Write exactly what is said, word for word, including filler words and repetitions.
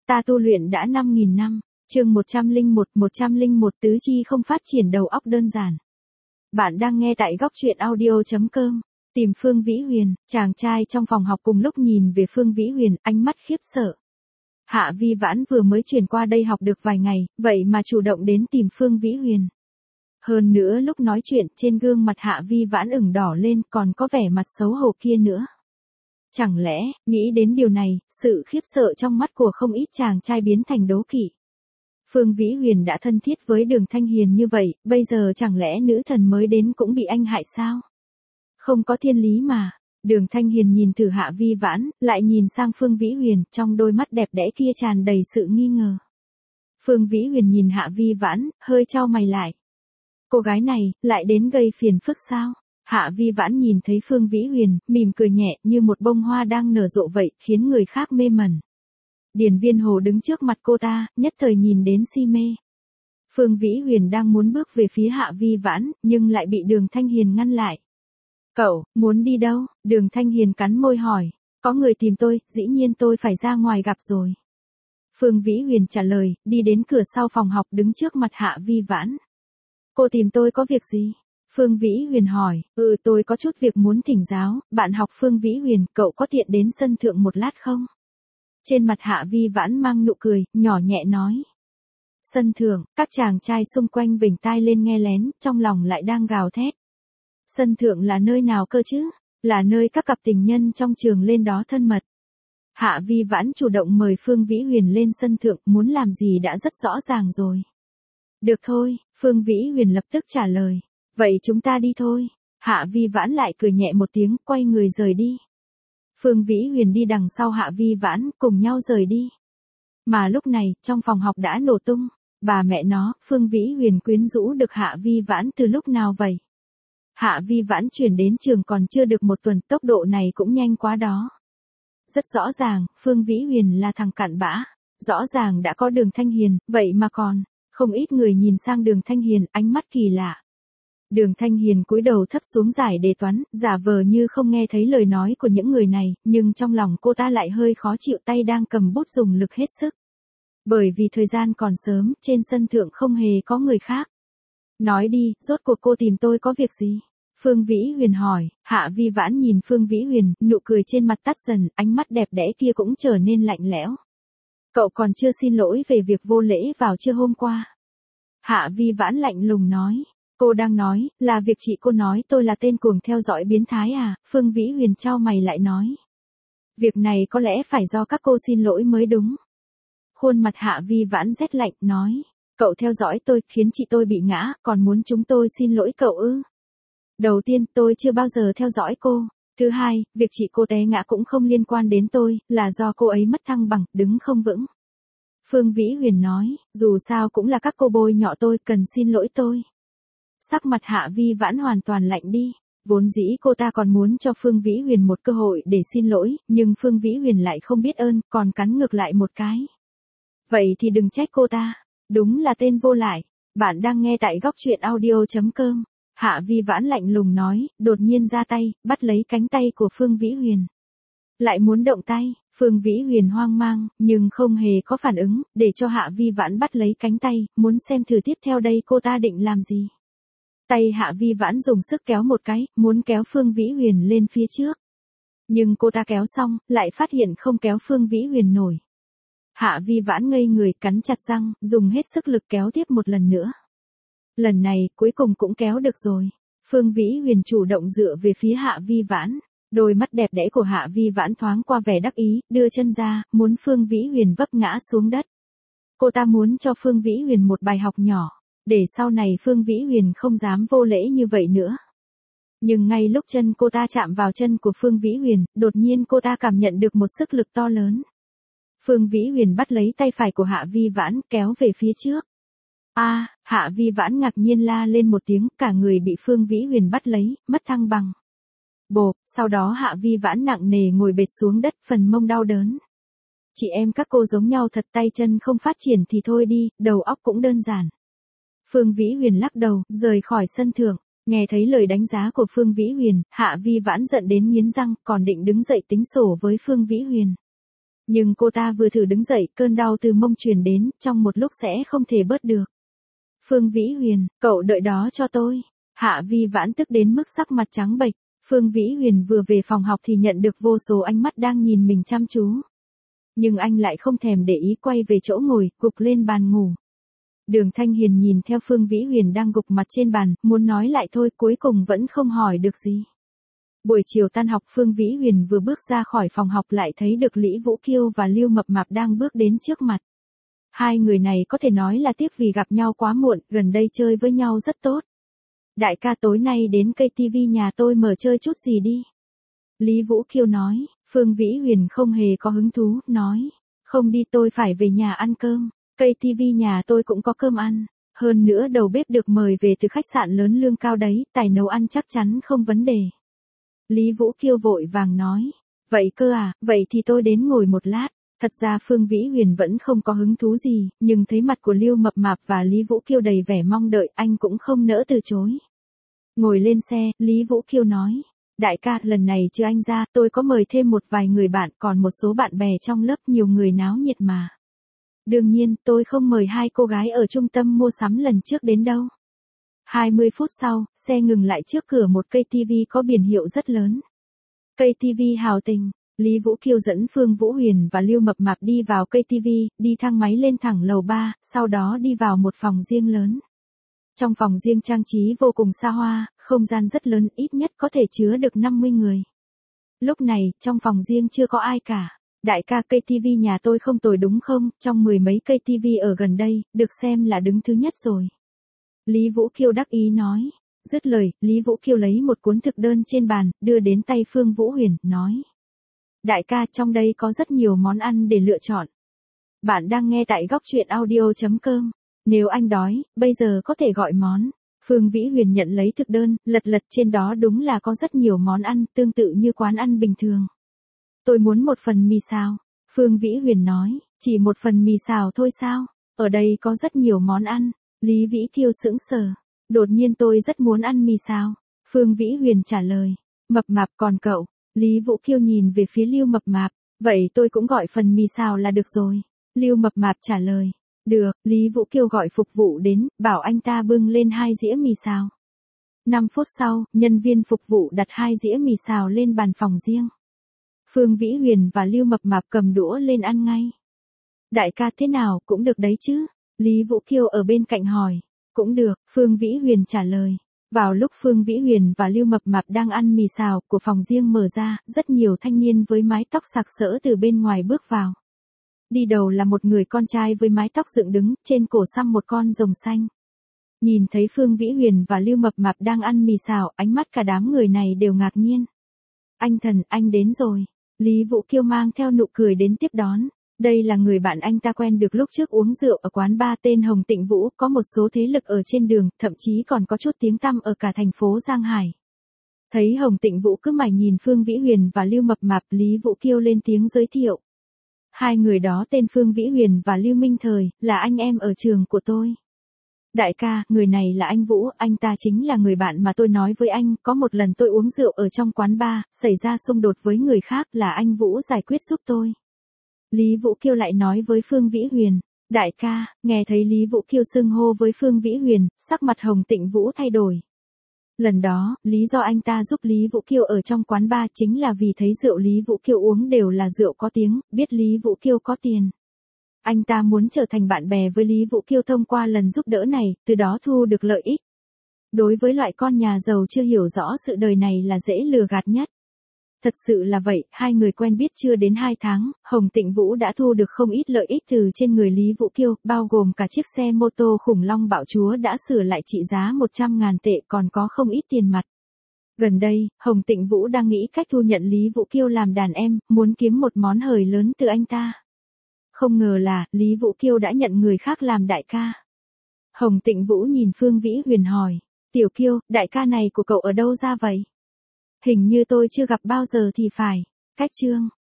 Ta tu luyện đã năm nghìn năm. Chương một trăm lẻ một, một trăm lẻ một tứ chi không phát triển đầu óc đơn giản. Bạn đang nghe tại góc truyện audio chấm com. Tìm Phương Vĩ Huyền, chàng trai trong phòng học cùng lúc nhìn về Phương Vĩ Huyền, ánh mắt khiếp sợ. Hạ Vi Vãn vừa mới chuyển qua đây học được vài ngày, vậy mà chủ động đến tìm Phương Vĩ Huyền. Hơn nữa lúc nói chuyện, trên gương mặt Hạ Vi Vãn ửng đỏ lên, còn có vẻ mặt xấu hổ kia nữa. Chẳng lẽ, nghĩ đến điều này, sự khiếp sợ trong mắt của không ít chàng trai biến thành đố kỵ. Phương Vĩ Huyền đã thân thiết với Đường Thanh Hiền như vậy, bây giờ chẳng lẽ nữ thần mới đến cũng bị anh hại sao? Không có thiên lý mà. Đường Thanh Hiền nhìn thử Hạ Vi Vãn, lại nhìn sang Phương Vĩ Huyền, trong đôi mắt đẹp đẽ kia tràn đầy sự nghi ngờ. Phương Vĩ Huyền nhìn Hạ Vi Vãn, hơi chau mày lại. Cô gái này, lại đến gây phiền phức sao? Hạ Vi Vãn nhìn thấy Phương Vĩ Huyền, mỉm cười nhẹ như một bông hoa đang nở rộ vậy, khiến người khác mê mẩn. Điền Viên Hồ đứng trước mặt cô ta, nhất thời nhìn đến si mê. Phương Vĩ Huyền đang muốn bước về phía Hạ Vi Vãn, nhưng lại bị Đường Thanh Hiền ngăn lại. Cậu, muốn đi đâu? Đường Thanh Hiền cắn môi hỏi. Có người tìm tôi, dĩ nhiên tôi phải ra ngoài gặp rồi. Phương Vĩ Huyền trả lời, đi đến cửa sau phòng học đứng trước mặt Hạ Vi Vãn. Cô tìm tôi có việc gì? Phương Vĩ Huyền hỏi, ừ tôi có chút việc muốn thỉnh giáo, bạn học Phương Vĩ Huyền, cậu có tiện đến sân thượng một lát không? Trên mặt Hạ Vi Vãn mang nụ cười, nhỏ nhẹ nói. Sân thượng, các chàng trai xung quanh vểnh tai lên nghe lén, trong lòng lại đang gào thét. Sân thượng là nơi nào cơ chứ? Là nơi các cặp tình nhân trong trường lên đó thân mật. Hạ Vi Vãn chủ động mời Phương Vĩ Huyền lên sân thượng, muốn làm gì đã rất rõ ràng rồi. Được thôi, Phương Vĩ Huyền lập tức trả lời. Vậy chúng ta đi thôi. Hạ Vi Vãn lại cười nhẹ một tiếng, quay người rời đi. Phương Vĩ Huyền đi đằng sau Hạ Vi Vãn, cùng nhau rời đi. Mà lúc này, trong phòng học đã nổ tung. Bà mẹ nó, Phương Vĩ Huyền quyến rũ được Hạ Vi Vãn từ lúc nào vậy? Hạ Vi Vãn chuyển đến trường còn chưa được một tuần, tốc độ này cũng nhanh quá đó. Rất rõ ràng, Phương Vĩ Huyền là thằng cặn bã. Rõ ràng đã có Đường Thanh Hiền, vậy mà còn, không ít người nhìn sang Đường Thanh Hiền, ánh mắt kỳ lạ. Đường Thanh Hiền cúi đầu thấp xuống giải đề toán, giả vờ như không nghe thấy lời nói của những người này, nhưng trong lòng cô ta lại hơi khó chịu, tay đang cầm bút dùng lực hết sức. Bởi vì thời gian còn sớm, trên sân thượng không hề có người khác. Nói đi, rốt cuộc cô tìm tôi có việc gì? Phương Vĩ Huyền hỏi. Hạ Vi Vãn nhìn Phương Vĩ Huyền, nụ cười trên mặt tắt dần, ánh mắt đẹp đẽ kia cũng trở nên lạnh lẽo. Cậu còn chưa xin lỗi về việc vô lễ vào trưa hôm qua. Hạ Vi Vãn lạnh lùng nói. Cô đang nói, là việc chị cô nói tôi là tên cuồng theo dõi biến thái à? Phương Vĩ Huyền chau mày lại nói. Việc này có lẽ phải do các cô xin lỗi mới đúng. Khuôn mặt Hạ Vi Vãn rét lạnh, nói. Cậu theo dõi tôi, khiến chị tôi bị ngã, còn muốn chúng tôi xin lỗi cậu ư? Đầu tiên, tôi chưa bao giờ theo dõi cô. Thứ hai, việc chị cô té ngã cũng không liên quan đến tôi, là do cô ấy mất thăng bằng, đứng không vững. Phương Vĩ Huyền nói, dù sao cũng là các cô bôi nhọ tôi, cần xin lỗi tôi. Sắc mặt Hạ Vi Vãn hoàn toàn lạnh đi. Vốn dĩ cô ta còn muốn cho Phương Vĩ Huyền một cơ hội để xin lỗi, nhưng Phương Vĩ Huyền lại không biết ơn, còn cắn ngược lại một cái. Vậy thì đừng trách cô ta. Đúng là tên vô lại. Bạn đang nghe tại góc truyện audio chấm com. Hạ Vi Vãn lạnh lùng nói, đột nhiên ra tay, bắt lấy cánh tay của Phương Vĩ Huyền. Lại muốn động tay, Phương Vĩ Huyền hoang mang, nhưng không hề có phản ứng, để cho Hạ Vi Vãn bắt lấy cánh tay, muốn xem thử tiếp theo đây cô ta định làm gì. Tay Hạ Vi Vãn dùng sức kéo một cái, muốn kéo Phương Vĩ Huyền lên phía trước. Nhưng cô ta kéo xong, lại phát hiện không kéo Phương Vĩ Huyền nổi. Hạ Vi Vãn ngây người, cắn chặt răng, dùng hết sức lực kéo tiếp một lần nữa. Lần này, cuối cùng cũng kéo được rồi. Phương Vĩ Huyền chủ động dựa về phía Hạ Vi Vãn. Đôi mắt đẹp đẽ của Hạ Vi Vãn thoáng qua vẻ đắc ý, đưa chân ra, muốn Phương Vĩ Huyền vấp ngã xuống đất. Cô ta muốn cho Phương Vĩ Huyền một bài học nhỏ, để sau này Phương Vĩ Huyền không dám vô lễ như vậy nữa. Nhưng ngay lúc chân cô ta chạm vào chân của Phương Vĩ Huyền, đột nhiên cô ta cảm nhận được một sức lực to lớn. Phương Vĩ Huyền bắt lấy tay phải của Hạ Vi Vãn, kéo về phía trước. A, à, Hạ Vi Vãn ngạc nhiên la lên một tiếng, cả người bị Phương Vĩ Huyền bắt lấy, mất thăng bằng. Bộp, sau đó Hạ Vi Vãn nặng nề ngồi bệt xuống đất, phần mông đau đớn. Chị em các cô giống nhau thật, tay chân không phát triển thì thôi đi, đầu óc cũng đơn giản. Phương Vĩ Huyền lắc đầu, rời khỏi sân thượng. Nghe thấy lời đánh giá của Phương Vĩ Huyền, Hạ Vi Vãn giận đến nghiến răng, còn định đứng dậy tính sổ với Phương Vĩ Huyền. Nhưng cô ta vừa thử đứng dậy, cơn đau từ mông truyền đến, trong một lúc sẽ không thể bớt được. Phương Vĩ Huyền, cậu đợi đó cho tôi. Hạ Vi Vãn tức đến mức sắc mặt trắng bệch. Phương Vĩ Huyền vừa về phòng học thì nhận được vô số ánh mắt đang nhìn mình chăm chú. Nhưng anh lại không thèm để ý, quay về chỗ ngồi, gục lên bàn ngủ. Đường Thanh Hiền nhìn theo Phương Vĩ Huyền đang gục mặt trên bàn, muốn nói lại thôi, cuối cùng vẫn không hỏi được gì. Buổi chiều tan học, Phương Vĩ Huyền vừa bước ra khỏi phòng học lại thấy được Lý Vũ Kiêu và Lưu Mập Mạp đang bước đến trước mặt. Hai người này có thể nói là tiếc vì gặp nhau quá muộn, gần đây chơi với nhau rất tốt. Đại ca tối nay đến cây tivi nhà tôi mở chơi chút gì đi. Lý Vũ Kiêu nói. Phương Vĩ Huyền không hề có hứng thú, nói. Không đi, tôi phải về nhà ăn cơm. Cây tivi nhà tôi cũng có cơm ăn. Hơn nữa đầu bếp được mời về từ khách sạn lớn lương cao đấy, tài nấu ăn chắc chắn không vấn đề. Lý Vũ Kiêu vội vàng nói. Vậy cơ à, vậy thì tôi đến ngồi một lát. Thật ra Phương Vĩ Huyền vẫn không có hứng thú gì, nhưng thấy mặt của Lưu Mập Mạp và Lý Vũ Kiêu đầy vẻ mong đợi, anh cũng không nỡ từ chối. Ngồi lên xe, Lý Vũ Kiêu nói. Đại ca, lần này chứ anh ra, tôi có mời thêm một vài người bạn, còn một số bạn bè trong lớp, nhiều người náo nhiệt mà. Đương nhiên, tôi không mời hai cô gái ở trung tâm mua sắm lần trước đến đâu. hai mươi phút sau, xe ngừng lại trước cửa một cây tivi có biển hiệu rất lớn. Cây tivi Hào Tình. Lý Vũ Kiêu dẫn Phương Vũ Huyền và Lưu Mập Mạp đi vào cây tivi, đi thang máy lên thẳng lầu ba, sau đó đi vào một phòng riêng lớn. Trong phòng riêng trang trí vô cùng xa hoa, không gian rất lớn, ít nhất có thể chứa được năm mươi người. Lúc này, trong phòng riêng chưa có ai cả. Đại ca, cây tivi nhà tôi không tồi đúng không? Trong mười mấy cây tivi ở gần đây, được xem là đứng thứ nhất rồi. Lý Vũ Kiêu đắc ý nói. Dứt lời, Lý Vũ Kiêu lấy một cuốn thực đơn trên bàn, đưa đến tay Phương Vũ Huyền, nói. Đại ca, trong đây có rất nhiều món ăn để lựa chọn. Bạn đang nghe tại góc truyện audio chấm com. Nếu anh đói, bây giờ có thể gọi món. Phương Vĩ Huyền nhận lấy thực đơn, lật lật trên đó đúng là có rất nhiều món ăn, tương tự như quán ăn bình thường. Tôi muốn một phần mì xào. Phương Vĩ Huyền nói, chỉ một phần mì xào thôi sao? Ở đây có rất nhiều món ăn. Lý Vĩ Kiêu sững sờ. Đột nhiên tôi rất muốn ăn mì xào. Phương Vĩ Huyền trả lời. Mập Mạp, còn cậu? Lý Vũ Kiêu nhìn về phía Lưu Mập Mạp. Vậy tôi cũng gọi phần mì xào là được rồi. Lưu Mập Mạp trả lời. Được, Lý Vũ Kiêu gọi phục vụ đến, bảo anh ta bưng lên hai dĩa mì xào. năm phút sau, nhân viên phục vụ đặt hai dĩa mì xào lên bàn phòng riêng. Phương Vĩ Huyền và Lưu Mập Mạp cầm đũa lên ăn ngay. Đại ca, thế nào, cũng được đấy chứ? Lý Vũ Kiêu ở bên cạnh hỏi. Cũng được, Phương Vĩ Huyền trả lời. Vào lúc Phương Vĩ Huyền và Lưu Mập Mạp đang ăn mì xào, của phòng riêng mở ra, rất nhiều thanh niên với mái tóc sặc sỡ từ bên ngoài bước vào. Đi đầu là một người con trai với mái tóc dựng đứng, trên cổ xăm một con rồng xanh. Nhìn thấy Phương Vĩ Huyền và Lưu Mập Mạp đang ăn mì xào, ánh mắt cả đám người này đều ngạc nhiên. Anh Thần, anh đến rồi. Lý Vũ Kiêu mang theo nụ cười đến tiếp đón. Đây là người bạn anh ta quen được lúc trước uống rượu ở quán bar tên Hồng Tịnh Vũ, có một số thế lực ở trên đường, thậm chí còn có chút tiếng tăm ở cả thành phố Giang Hải. Thấy Hồng Tịnh Vũ cứ mải nhìn Phương Vĩ Huyền và Lưu Mập Mạp, Lý Vũ Kiêu lên tiếng giới thiệu. Hai người đó tên Phương Vĩ Huyền và Lưu Minh Thời, là anh em ở trường của tôi. Đại ca, người này là anh Vũ, anh ta chính là người bạn mà tôi nói với anh, có một lần tôi uống rượu ở trong quán bar, xảy ra xung đột với người khác, là anh Vũ giải quyết giúp tôi. Lý Vũ Kiêu lại nói với Phương Vĩ Huyền. Đại ca, nghe thấy Lý Vũ Kiêu xưng hô với Phương Vĩ Huyền, sắc mặt Hồng Tịnh Vũ thay đổi. Lần đó, lý do anh ta giúp Lý Vũ Kiêu ở trong quán bar chính là vì thấy rượu Lý Vũ Kiêu uống đều là rượu có tiếng, biết Lý Vũ Kiêu có tiền. Anh ta muốn trở thành bạn bè với Lý Vũ Kiêu thông qua lần giúp đỡ này, từ đó thu được lợi ích. Đối với loại con nhà giàu chưa hiểu rõ sự đời này là dễ lừa gạt nhất. Thật sự là vậy, hai người quen biết chưa đến hai tháng, Hồng Tịnh Vũ đã thu được không ít lợi ích từ trên người Lý Vũ Kiêu, bao gồm cả chiếc xe mô tô khủng long bạo chúa đã sửa lại trị giá một trăm ngàn tệ, còn có không ít tiền mặt. Gần đây, Hồng Tịnh Vũ đang nghĩ cách thu nhận Lý Vũ Kiêu làm đàn em, muốn kiếm một món hời lớn từ anh ta. Không ngờ là, Lý Vũ Kiêu đã nhận người khác làm đại ca. Hồng Tịnh Vũ nhìn Phương Vĩ Huyền hỏi. Tiểu Kiêu, đại ca này của cậu ở đâu ra vậy? Hình như tôi chưa gặp bao giờ thì phải. Cách chương.